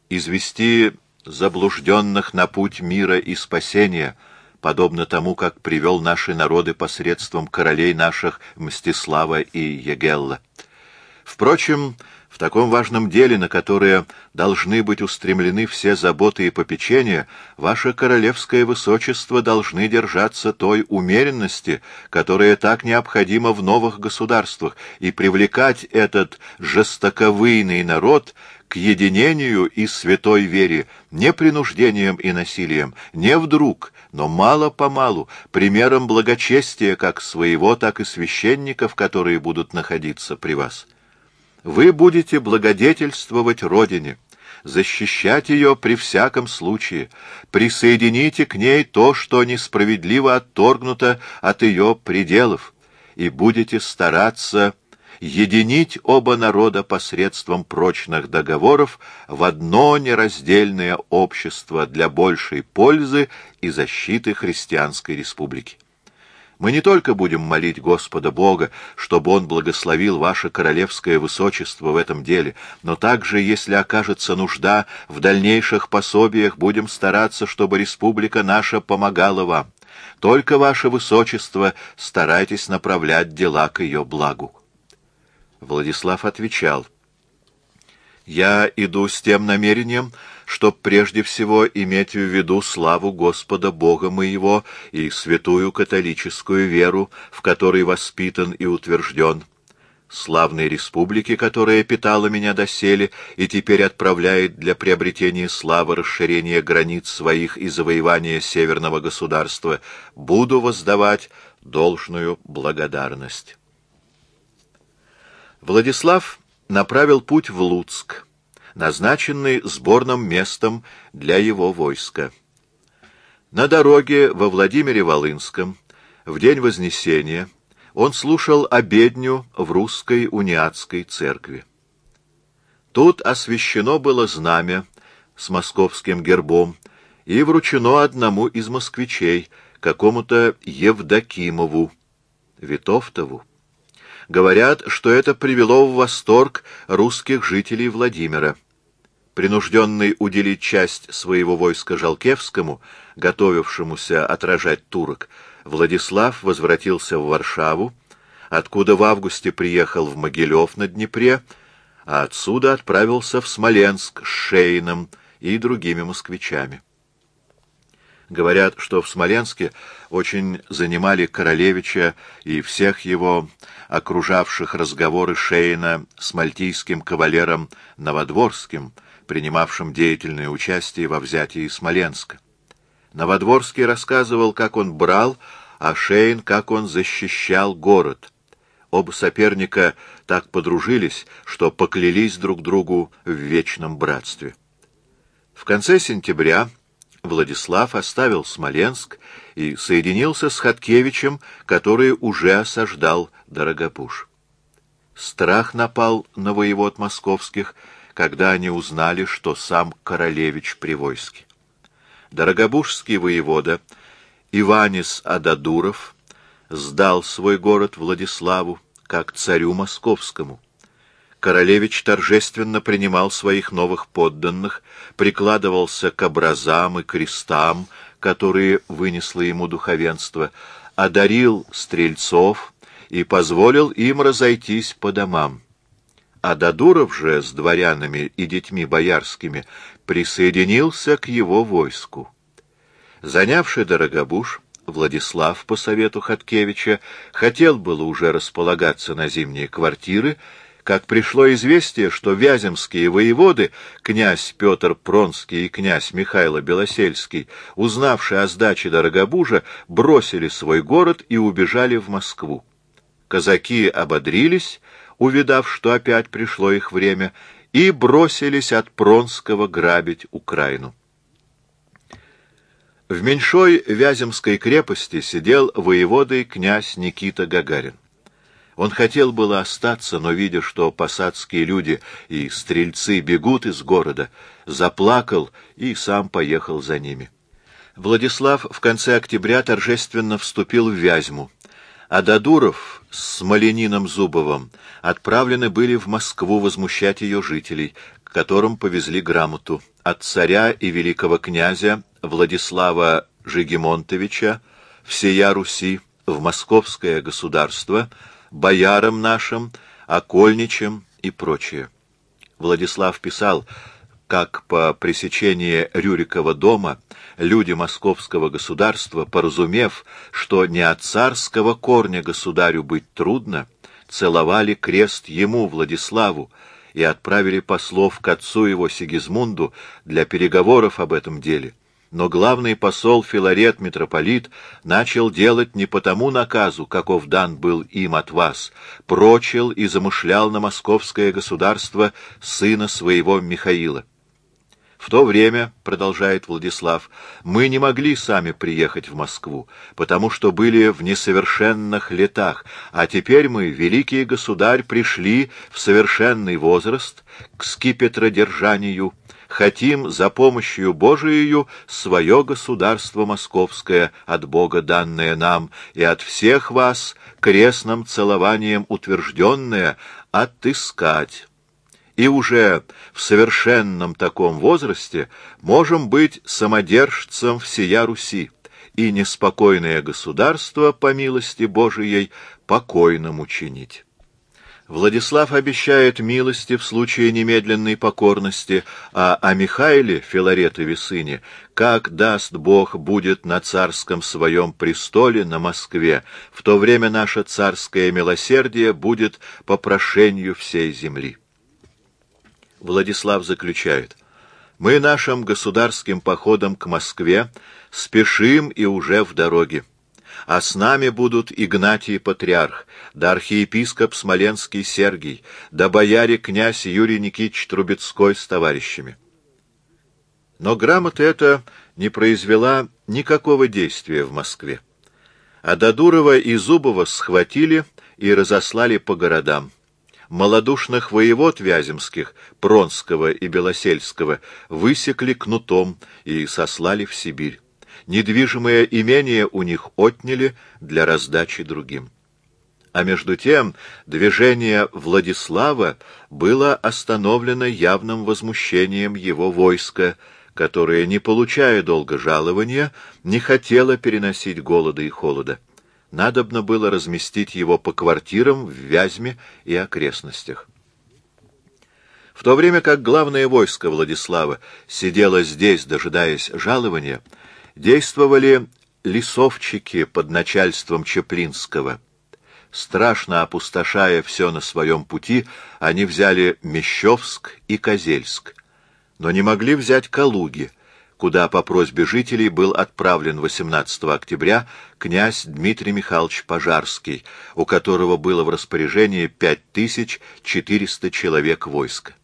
извести заблужденных на путь мира и спасения, подобно тому, как привел наши народы посредством королей наших Мстислава и Егелла. Впрочем, в таком важном деле, на которое должны быть устремлены все заботы и попечения, ваше королевское высочество должны держаться той умеренности, которая так необходима в новых государствах, и привлекать этот жестоковыйный народ к единению и святой вере, не принуждением и насилием, не вдруг, но мало-помалу, примером благочестия как своего, так и священников, которые будут находиться при вас. Вы будете благодетельствовать Родине, защищать ее при всяком случае, присоедините к ней то, что несправедливо отторгнуто от ее пределов, и будете стараться единить оба народа посредством прочных договоров в одно нераздельное общество для большей пользы и защиты христианской республики. Мы не только будем молить Господа Бога, чтобы Он благословил ваше королевское высочество в этом деле, но также, если окажется нужда в дальнейших пособиях, будем стараться, чтобы республика наша помогала вам. Только ваше высочество старайтесь направлять дела к ее благу. Владислав отвечал: «Я иду с тем намерением, чтоб прежде всего иметь в виду славу Господа Бога моего и святую католическую веру, в которой воспитан и утвержден, славной республики, которая питала меня доселе и теперь отправляет для приобретения славы расширения границ своих и завоевания северного государства, буду воздавать должную благодарность». Владислав направил путь в Луцк, назначенный сборным местом для его войска. На дороге во Владимире-Волынском в день Вознесения он слушал обедню в русской униатской церкви. Тут освящено было знамя с московским гербом и вручено одному из москвичей, какому-то Евдокимову, Витовтову. Говорят, что это привело в восторг русских жителей Владимира. Принужденный уделить часть своего войска Жалкевскому, готовившемуся отражать турок, Владислав возвратился в Варшаву, откуда в августе приехал в Могилев на Днепре, а отсюда отправился в Смоленск с Шейном и другими москвичами. Говорят, что в Смоленске очень занимали королевича и всех его окружавших разговоры Шейна с мальтийским кавалером Новодворским, принимавшим деятельное участие во взятии Смоленска. Новодворский рассказывал, как он брал, а Шейн, как он защищал город. Оба соперника так подружились, что поклялись друг другу в вечном братстве. В конце сентября Владислав оставил Смоленск и соединился с Хаткевичем, который уже осаждал Дорогобуж. Страх напал на воевод московских, когда они узнали, что сам королевич при войске. Дорогобужский воевода Иванис Ададуров сдал свой город Владиславу, как царю московскому. Королевич торжественно принимал своих новых подданных, прикладывался к образам и крестам, которые вынесло ему духовенство, одарил стрельцов и позволил им разойтись по домам. А Дадуров же с дворянами и детьми боярскими присоединился к его войску. Занявший Дорогобуж, Владислав, по совету Хаткевича, хотел было уже располагаться на зимние квартиры, как пришло известие, что вяземские воеводы, князь Петр Пронский и князь Михайло Белосельский, узнавшие о сдаче Дорогобужа, бросили свой город и убежали в Москву. Казаки ободрились, увидав, что опять пришло их время, и бросились от Пронского грабить Украину. В меньшой Вяземской крепости сидел воеводой князь Никита Гагарин. Он хотел было остаться, но, видя, что посадские люди и стрельцы бегут из города, заплакал и сам поехал за ними. Владислав в конце октября торжественно вступил в Вязьму, а Дадуров с Смоленином Зубовым отправлены были в Москву возмущать ее жителей, к которым повезли грамоту от царя и великого князя Владислава Жигемонтовича всея Руси в московское государство, боярам нашим, окольничим и прочее. Владислав писал, как по пресечении Рюрикова дома люди московского государства, поразумев, что не от царского корня государю быть трудно, целовали крест ему, Владиславу, и отправили послов к отцу его Сигизмунду для переговоров об этом деле. Но главный посол Филарет, митрополит, начал делать не по тому наказу, каков дан был им от вас, прочил и замышлял на московское государство сына своего Михаила. В то время, продолжает Владислав, мы не могли сами приехать в Москву, потому что были в несовершенных летах, а теперь мы, великий государь, пришли в совершенный возраст к скипетродержанию, хотим за помощью Божиею свое государство московское, от Бога данное нам, и от всех вас крестным целованием утвержденное, отыскать. И уже в совершенном таком возрасте можем быть самодержцем всея Руси, и неспокойное государство, по милости Божией, покойным учинить. Владислав обещает милости в случае немедленной покорности, а о Михаиле, Филаретове сыне, как даст Бог, будет на царском своем престоле на Москве, в то время наше царское милосердие будет по прошению всей земли. Владислав заключает: «Мы нашим государским походом к Москве спешим и уже в дороге, а с нами будут Игнатий Патриарх, да архиепископ Смоленский Сергий, да бояре князь Юрий Никитич Трубецкой с товарищами». Но грамота эта не произвела никакого действия в Москве. А Додурова и Зубова схватили и разослали по городам. Малодушных воевод вяземских, Пронского и Белосельского, высекли кнутом и сослали в Сибирь. Недвижимое имение у них отняли для раздачи другим. А между тем движение Владислава было остановлено явным возмущением его войска, которое, не получая долго жалования, не хотело переносить голода и холода. Надобно было разместить его по квартирам в Вязьме и окрестностях. В то время как главное войско Владислава сидело здесь, дожидаясь жалования, действовали лесовчики под начальством Чаплинского. Страшно опустошая все на своем пути, они взяли Мещовск и Козельск, но не могли взять Калуги, куда по просьбе жителей был отправлен 18 октября князь Дмитрий Михайлович Пожарский, у которого было в распоряжении 5400 человек войска.